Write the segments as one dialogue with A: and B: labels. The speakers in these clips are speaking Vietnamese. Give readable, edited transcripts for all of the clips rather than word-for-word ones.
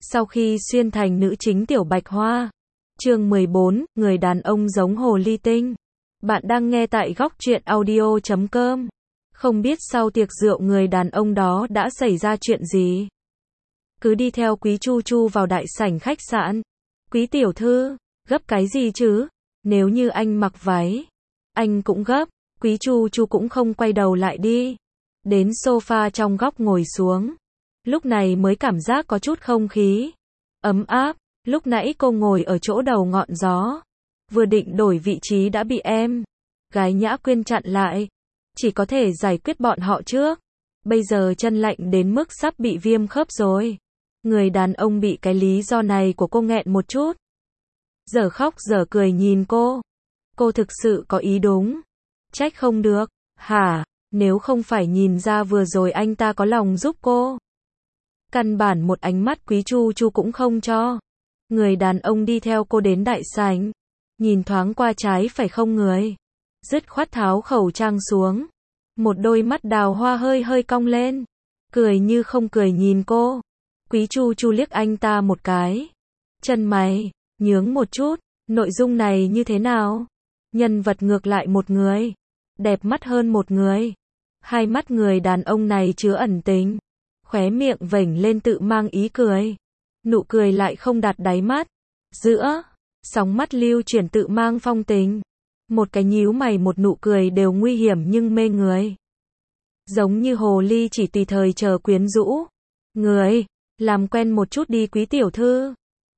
A: Sau khi xuyên thành nữ chính Tiểu Bạch Hoa. Chương 14, người đàn ông giống hồ ly tinh. Bạn đang nghe tại góc truyện audio.com. Không biết sau tiệc rượu người đàn ông đó đã xảy ra chuyện gì. Cứ đi theo Quý Chu Chu vào đại sảnh khách sạn. Quý tiểu thư, gấp cái gì chứ? Nếu như anh mặc váy, anh cũng gấp. Quý Chu Chu cũng không quay đầu lại đi. Đến sofa trong góc ngồi xuống. Lúc này mới cảm giác có chút không khí ấm áp. Lúc nãy cô ngồi ở chỗ đầu ngọn gió, vừa định đổi vị trí đã bị em gái Nhã Quyên chặn lại. Chỉ có thể giải quyết bọn họ trước. Bây giờ chân lạnh đến mức sắp bị viêm khớp rồi. Người đàn ông bị cái lý do này của cô nghẹn một chút. Giờ khóc giờ cười nhìn cô. Cô thực sự có ý đúng. Trách không được. Hả? Nếu không phải nhìn ra vừa rồi anh ta có lòng giúp cô. Căn bản một ánh mắt Quý Chu Chu cũng không cho. Người đàn ông đi theo cô đến đại sảnh. Nhìn thoáng qua trái phải không người. Dứt khoát tháo khẩu trang xuống. Một đôi mắt đào hoa hơi hơi cong lên. Cười như không cười nhìn cô. Quý Chu Chu liếc anh ta một cái. Chân mày nhướng một chút. Nội dung này như thế nào? Nhân vật ngược lại một người. Đẹp mắt hơn một người. Hai mắt người đàn ông này chứa ẩn tình. Khóe miệng vểnh lên tự mang ý cười. Nụ cười lại không đạt đáy mắt. Giữa sóng mắt lưu chuyển tự mang phong tình. Một cái nhíu mày một nụ cười đều nguy hiểm nhưng mê người. Giống như hồ ly chỉ tùy thời chờ quyến rũ. Người, làm quen một chút đi Quý tiểu thư.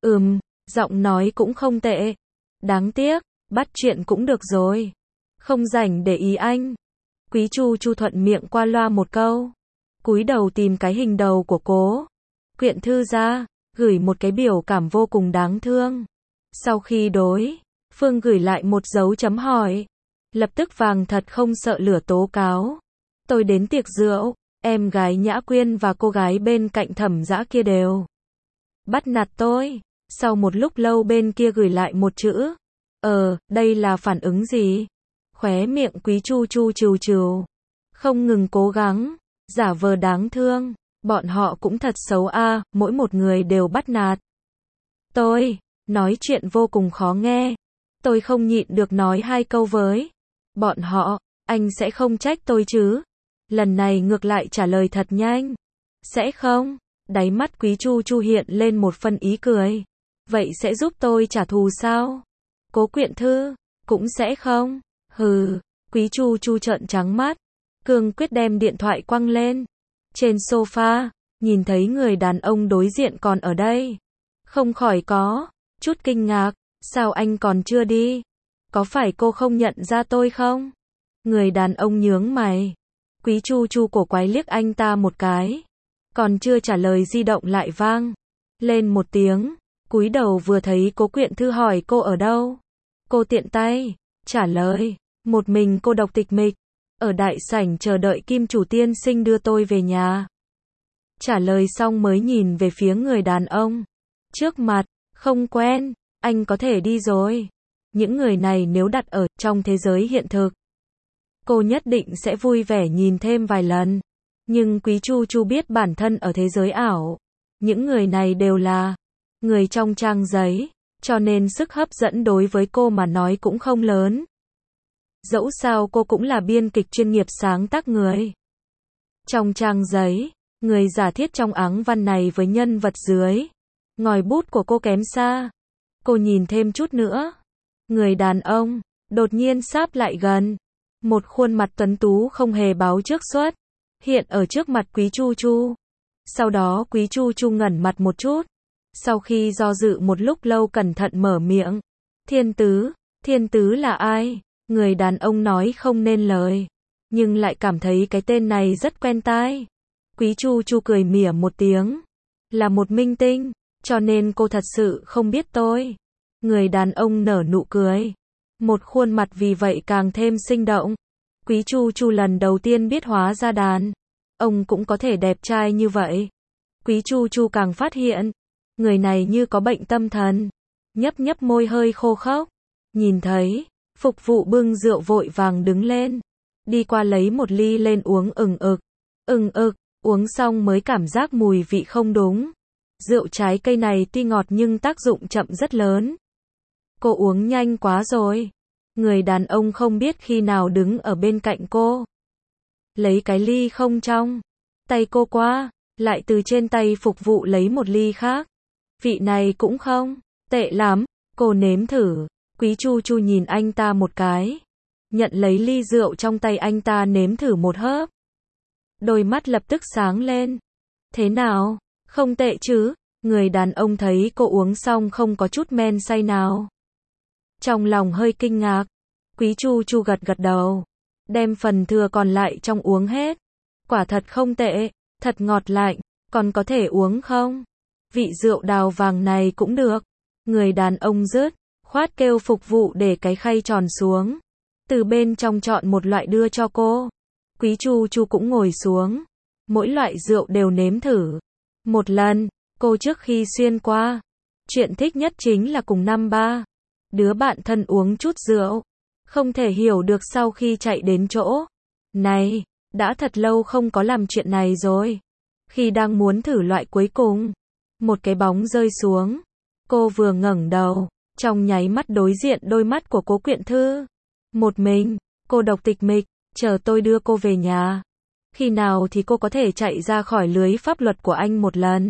A: Giọng nói cũng không tệ. Đáng tiếc, bắt chuyện cũng được rồi. Không rảnh để ý anh. Quý Chu Chu thuận miệng qua loa một câu. Cúi đầu tìm cái hình đầu của Cố Quyện Thư ra, gửi một cái biểu cảm vô cùng đáng thương. Sau khi đối phương gửi lại một dấu chấm hỏi, lập tức vàng thật không sợ lửa tố cáo. Tôi đến tiệc rượu, em gái Nhã Quyên và cô gái bên cạnh Thẩm Dã kia đều bắt nạt tôi. Sau một lúc lâu bên kia gửi lại một chữ. Đây là phản ứng gì? Khóe miệng Quý Chu Chu trừ trừ. Không ngừng cố gắng giả vờ đáng thương. Bọn họ cũng thật xấu a, mỗi một người đều bắt nạt tôi. Nói chuyện vô cùng khó nghe. Tôi không nhịn được nói hai câu với bọn họ. Anh sẽ không trách tôi chứ? Lần này ngược lại trả lời thật nhanh. Sẽ không. Đáy mắt Quý Chu Chu hiện lên một phân ý cười. Vậy sẽ giúp tôi trả thù sao? Cố Quyện Thư cũng sẽ không. Hừ. Quý Chu Chu trợn trắng mắt. Cương quyết đem điện thoại quăng lên. Trên sofa, nhìn thấy người đàn ông đối diện còn ở đây. Không khỏi có chút kinh ngạc. Sao anh còn chưa đi? Có phải cô không nhận ra tôi không? Người đàn ông nhướng mày. Quý Chu Chu cổ quái liếc anh ta một cái. Còn chưa trả lời di động lại vang lên một tiếng. Cúi đầu vừa thấy Cố Quyện Thư hỏi cô ở đâu. Cô tiện tay trả lời. Một mình cô độc tịch mịch ở đại sảnh chờ đợi Kim chủ tiên sinh đưa tôi về nhà. Trả lời xong mới nhìn về phía người đàn ông trước mặt. Không quen, anh có thể đi rồi. Những người này nếu đặt ở trong thế giới hiện thực, cô nhất định sẽ vui vẻ nhìn thêm vài lần. Nhưng Quý Chu Chu biết bản thân ở thế giới ảo. Những người này đều là người trong trang giấy, cho nên sức hấp dẫn đối với cô mà nói cũng không lớn. Dẫu sao cô cũng là biên kịch chuyên nghiệp sáng tác người trong trang giấy. Người giả thiết trong áng văn này với nhân vật dưới ngòi bút của cô kém xa. Cô nhìn thêm chút nữa. Người đàn ông đột nhiên sáp lại gần. Một khuôn mặt tuấn tú không hề báo trước xuất hiện ở trước mặt Quý Chu Chu. Sau đó Quý Chu Chu ngẩn mặt một chút. Sau khi do dự một lúc lâu cẩn thận mở miệng. Thiên Tứ là ai? Người đàn ông nói không nên lời, nhưng lại cảm thấy cái tên này rất quen tai. Quý Chu Chu cười mỉa một tiếng. Là một minh tinh, cho nên cô thật sự không biết tôi. Người đàn ông nở nụ cười. Một khuôn mặt vì vậy càng thêm sinh động. Quý Chu Chu lần đầu tiên biết hóa ra đàn ông cũng có thể đẹp trai như vậy. Quý Chu Chu càng phát hiện, người này như có bệnh tâm thần. Nhấp nhấp môi hơi khô khốc. Nhìn thấy phục vụ bưng rượu vội vàng đứng lên. Đi qua lấy một ly lên uống ừng ực. Uống xong mới cảm giác mùi vị không đúng. Rượu trái cây này tuy ngọt nhưng tác dụng chậm rất lớn. Cô uống nhanh quá rồi. Người đàn ông không biết khi nào đứng ở bên cạnh cô. Lấy cái ly không trong tay cô qua, lại từ trên tay phục vụ lấy một ly khác. Vị này cũng không tệ lắm, cô nếm thử. Quý Chu Chu nhìn anh ta một cái. Nhận lấy ly rượu trong tay anh ta nếm thử một hớp. Đôi mắt lập tức sáng lên. Thế nào? Không tệ chứ? Người đàn ông thấy cô uống xong không có chút men say nào. Trong lòng hơi kinh ngạc. Quý Chu Chu gật gật đầu. Đem phần thừa còn lại trong uống hết. Quả thật không tệ, thật ngọt lạnh, còn có thể uống không? Vị rượu đào vàng này cũng được. Người đàn ông dứt khoát kêu phục vụ để cái khay tròn xuống. Từ bên trong chọn một loại đưa cho cô. Quý Chu Chu cũng ngồi xuống. Mỗi loại rượu đều nếm thử. Một lần, cô trước khi xuyên qua. Chuyện thích nhất chính là cùng năm ba đứa bạn thân uống chút rượu. Không thể hiểu được sau khi chạy đến chỗ này, đã thật lâu không có làm chuyện này rồi. Khi đang muốn thử loại cuối cùng, một cái bóng rơi xuống. Cô vừa ngẩng đầu, trong nháy mắt đối diện đôi mắt của Cố Quyện Thư. Một mình, cô độc tịch mịch, chờ tôi đưa cô về nhà. Khi nào thì cô có thể chạy ra khỏi lưới pháp luật của anh một lần?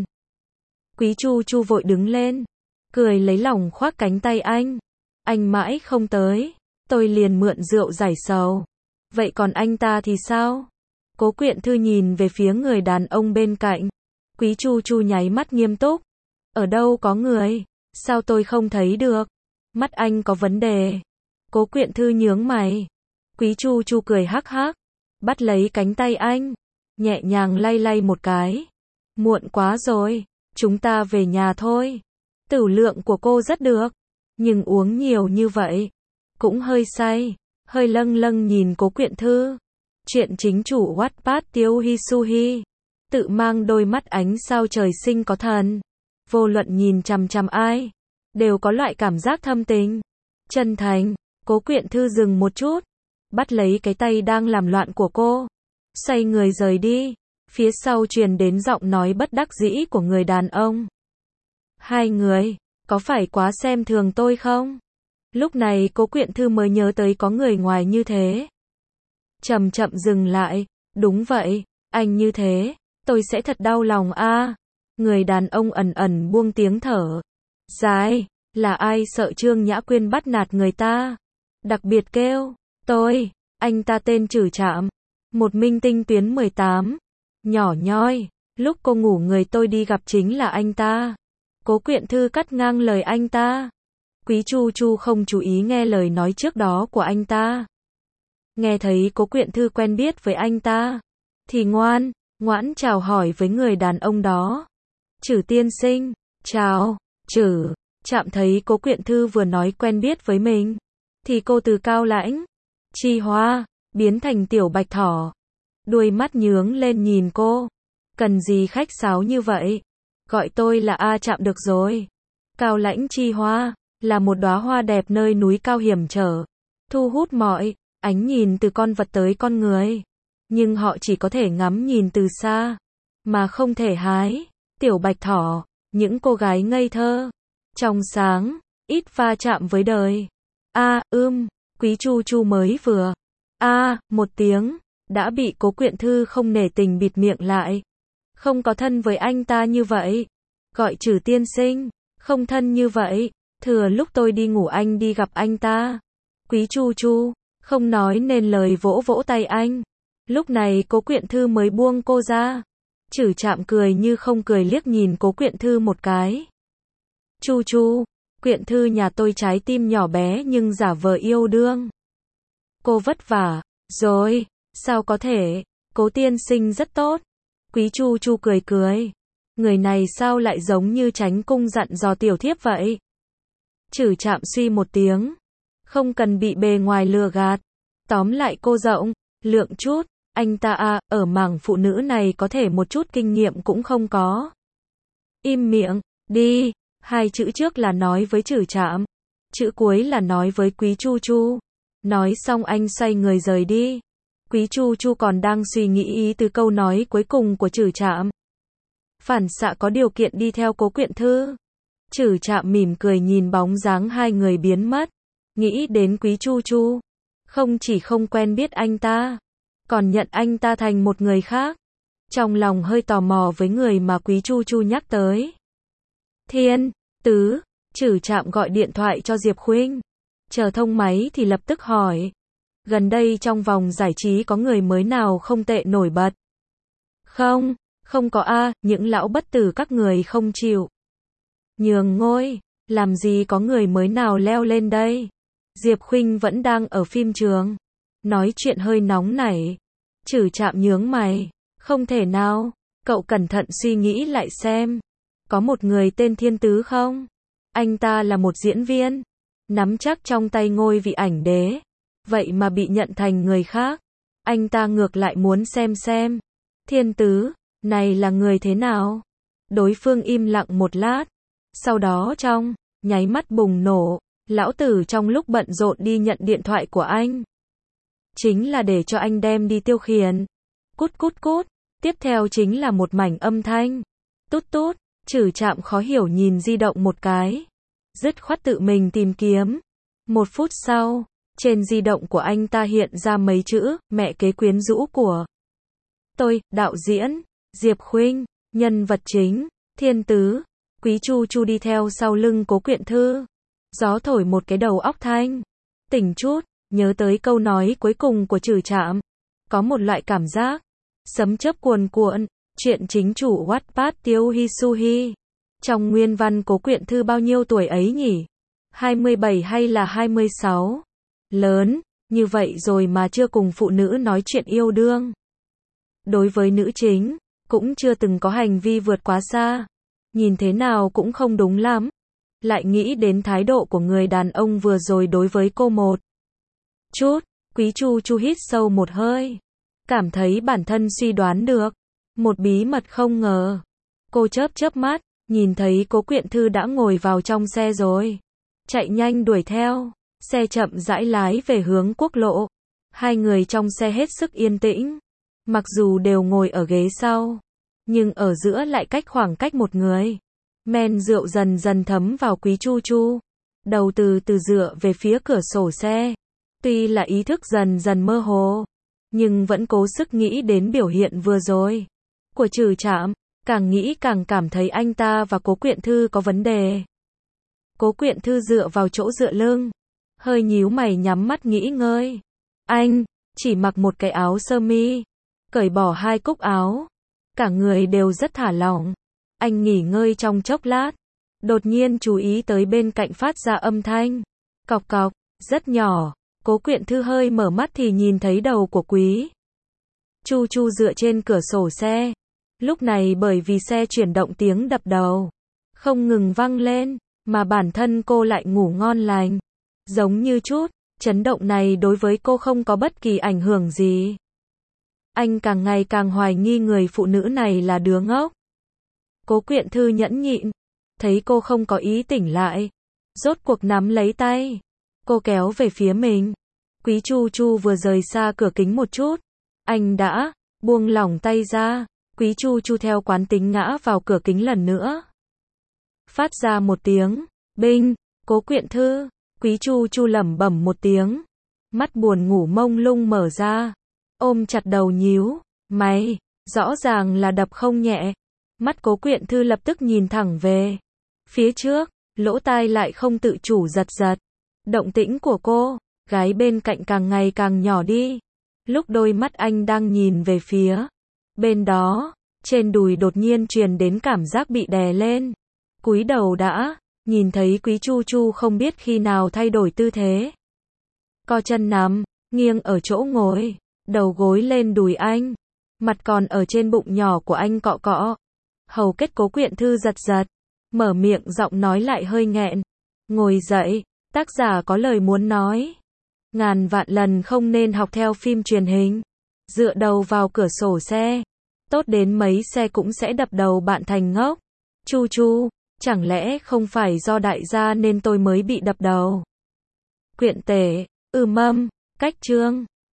A: Quý Chu Chu vội đứng lên, cười lấy lòng khoác cánh tay anh. Anh mãi không tới, tôi liền mượn rượu giải sầu. Vậy còn anh ta thì sao? Cố Quyện Thư nhìn về phía người đàn ông bên cạnh. Quý Chu Chu nháy mắt nghiêm túc. Ở đâu có người? Sao tôi không thấy được? Mắt anh có vấn đề. Cố Quyện Thư nhướng mày. Quý Chu Chu cười hắc hắc, bắt lấy cánh tay anh, nhẹ nhàng lay lay một cái. Muộn quá rồi, chúng ta về nhà thôi. Tửu lượng của cô rất được, nhưng uống nhiều như vậy, cũng hơi say, hơi lâng lâng nhìn Cố Quyện Thư. Chuyện chính chủ Wattpad Tiêu Hisuhi, tự mang đôi mắt ánh sao trời sinh có thần. Vô luận nhìn chằm chằm ai, đều có loại cảm giác thâm tình, chân thành. Cố Quyện Thư dừng một chút, bắt lấy cái tay đang làm loạn của cô, xoay người rời đi. Phía sau truyền đến giọng nói bất đắc dĩ của người đàn ông. Hai người, có phải quá xem thường tôi không? Lúc này Cố Quyện Thư mới nhớ tới có người ngoài như thế. Chậm chậm dừng lại, đúng vậy, anh như thế, tôi sẽ thật đau lòng a. Người đàn ông ẩn ẩn buông tiếng thở dài, là ai sợ Trương Nhã Quyên bắt nạt người ta, đặc biệt kêu, tôi, anh ta tên Trử Trạm, một minh tinh tuyến 18, nhỏ nhoi, lúc cô ngủ người tôi đi gặp chính là anh ta. Cố Quyện Thư cắt ngang lời anh ta. Quý Chu Chu không chú ý nghe lời nói trước đó của anh ta. Nghe thấy Cố Quyện Thư quen biết với anh ta, thì ngoãn chào hỏi với người đàn ông đó. Trử tiên sinh, chào. Trử Trạm thấy Cố Quyện Thư vừa nói quen biết với mình, thì cô từ cao lãnh, chi hoa, biến thành tiểu bạch thỏ. Đuôi mắt nhướng lên nhìn cô. Cần gì khách sáo như vậy? Gọi tôi là A Trạm được rồi. Cao lãnh chi hoa, là một đóa hoa đẹp nơi núi cao hiểm trở, thu hút mọi ánh nhìn từ con vật tới con người. Nhưng họ chỉ có thể ngắm nhìn từ xa, mà không thể hái. Tiểu bạch thỏ, những cô gái ngây thơ, trong sáng, ít va chạm với đời. Quý Chu Chu mới vừa một tiếng, đã bị Cố Quyện Thư không nể tình bịt miệng lại. Không có thân với anh ta như vậy. Gọi Trử tiên sinh, không thân như vậy. Thừa lúc tôi đi ngủ anh đi gặp anh ta. Quý Chu Chu không nói nên lời vỗ vỗ tay anh. Lúc này Cố Quyện Thư mới buông cô ra. Trử Trạm cười như không cười liếc nhìn Cố Quyện Thư một cái. Chu Chu, Quyện Thư nhà tôi trái tim nhỏ bé nhưng giả vờ yêu đương. Cô vất vả rồi, sao có thể? Cố tiên sinh rất tốt. Quý Chu Chu cười cười. Người này sao lại giống như Chánh Cung dặn dò tiểu thiếp vậy? Trử Trạm suy một tiếng. Không cần bị bề ngoài lừa gạt. Tóm lại cô rộng lượng chút. Anh ta ở mảng phụ nữ này có thể một chút kinh nghiệm cũng không có. Im miệng, đi. Hai chữ trước là nói với Trử Trạm. Chữ cuối là nói với Quý Chu Chu. Nói xong anh xoay người rời đi. Quý Chu Chu còn đang suy nghĩ ý từ câu nói cuối cùng của Trử Trạm. phản xạ có điều kiện đi theo Cố Quyện Thư. Trử Trạm mỉm cười nhìn bóng dáng hai người biến mất, nghĩ đến Quý Chu Chu, không chỉ không quen biết anh ta, còn nhận anh ta thành một người khác. Trong lòng hơi tò mò với người mà Quý Chu Chu nhắc tới. Thiên Tứ, Trử Trạm gọi điện thoại cho Diệp Khuynh. Chờ thông máy thì lập tức hỏi. Gần đây trong vòng giải trí có người mới nào không tệ nổi bật? Không, không có a, những lão bất tử các người không chịu nhường ngôi, làm gì có người mới nào leo lên đây? Diệp Khuynh vẫn đang ở phim trường. Nói chuyện hơi nóng nảy. Trử Trạm nhướng mày. Không thể nào, cậu cẩn thận suy nghĩ lại xem. Có một người tên Thiên Tứ không? Anh ta là một diễn viên, nắm chắc trong tay ngôi vị ảnh đế. Vậy mà bị nhận thành người khác. Anh ta ngược lại muốn xem. Thiên Tứ, này là người thế nào? Đối phương im lặng một lát. Sau đó trong nháy mắt bùng nổ. Lão tử trong lúc bận rộn đi nhận điện thoại của anh. Chính là để cho anh đem đi tiêu khiển. Cút cút cút. Tiếp theo chính là một mảnh âm thanh. Tút tút. Trử Trạm khó hiểu nhìn di động một cái. Dứt khoát tự mình tìm kiếm. 1 phút sau, trên di động của anh ta hiện ra mấy chữ, mẹ kế quyến rũ của tôi, đạo diễn, Diệp Khuynh, nhân vật chính, Thiên Tứ, Quý Chu Chu đi theo sau lưng Cố Quyện Thư. Gió thổi một cái đầu óc thanh. Tỉnh chút, nhớ tới câu nói cuối cùng của Trử Trạm. Có một loại cảm giác sấm chớp cuồn cuộn, chuyện chính chủ Wattpad Tiêu Hi Suhi. Trong nguyên văn Cố Quyện Thư bao nhiêu tuổi ấy nhỉ? 27 hay là 26? Lớn, như vậy rồi mà chưa cùng phụ nữ nói chuyện yêu đương. Đối với nữ chính, cũng chưa từng có hành vi vượt quá xa. Nhìn thế nào cũng không đúng lắm. Lại nghĩ đến thái độ của người đàn ông vừa rồi đối với cô một chút. Quý Chu Chu hít sâu một hơi. Cảm thấy bản thân suy đoán được một bí mật không ngờ. Cô chớp mắt, nhìn thấy Cố Quyện Thư đã ngồi vào trong xe rồi. Chạy nhanh đuổi theo. Xe chậm rãi lái về hướng quốc lộ. Hai người trong xe hết sức yên tĩnh. Mặc dù đều ngồi ở ghế sau, nhưng ở giữa lại cách khoảng cách một người. Men rượu dần dần thấm vào Quý Chu Chu. Đầu từ từ dựa về phía cửa sổ xe. Tuy là ý thức dần dần mơ hồ, nhưng vẫn cố sức nghĩ đến biểu hiện vừa rồi của Trử Trạm. Càng nghĩ càng cảm thấy anh ta và Cố Quyện Thư có vấn đề. Cố Quyện Thư dựa vào chỗ dựa lưng, hơi nhíu mày nhắm mắt nghĩ ngơi. Anh chỉ mặc một cái áo sơ mi, cởi bỏ 2 cúc áo, cả người đều rất thả lỏng. Anh nghỉ ngơi trong chốc lát, đột nhiên chú ý tới bên cạnh phát ra âm thanh cọc cọc, rất nhỏ. Cố Quyện Thư hơi mở mắt thì nhìn thấy đầu của Quý Chu Chu dựa trên cửa sổ xe. Lúc này bởi vì xe chuyển động tiếng đập đầu không ngừng vang lên, mà bản thân cô lại ngủ ngon lành. Giống như chút, chấn động này đối với cô không có bất kỳ ảnh hưởng gì. Anh càng ngày càng hoài nghi người phụ nữ này là đứa ngốc. Cố Quyện Thư nhẫn nhịn, thấy cô không có ý tỉnh lại, rốt cuộc nắm lấy tay cô kéo về phía mình. Quý Chu Chu vừa rời xa cửa kính một chút, anh đã buông lỏng tay ra. Quý Chu Chu theo quán tính ngã vào cửa kính lần nữa. Phát ra một tiếng binh. Cố Quyện Thư, Quý Chu Chu lẩm bẩm một tiếng, mắt buồn ngủ mông lung mở ra, ôm chặt đầu nhíu mày, rõ ràng là đập không nhẹ. Mắt Cố Quyện Thư lập tức nhìn thẳng về phía trước, lỗ tai lại không tự chủ giật giật. Động tĩnh của cô gái bên cạnh càng ngày càng nhỏ đi. Lúc đôi mắt anh đang nhìn về phía bên đó, trên đùi đột nhiên truyền đến cảm giác bị đè lên. Cúi đầu đã nhìn thấy Quý Chu Chu không biết khi nào thay đổi tư thế, co chân nằm nghiêng ở chỗ ngồi, đầu gối lên đùi anh, mặt còn ở trên bụng nhỏ của anh cọ cọ. Hầu kết Cố Quyện Thư giật giật, mở miệng giọng nói lại hơi nghẹn. Ngồi dậy, tác giả có lời muốn nói. Ngàn vạn lần không nên học theo phim truyền hình. Dựa đầu vào cửa sổ xe, tốt đến mấy xe cũng sẽ đập đầu bạn thành ngốc. Chu Chu, chẳng lẽ không phải do đại gia nên tôi mới bị đập đầu? Quyện tể, cách chương.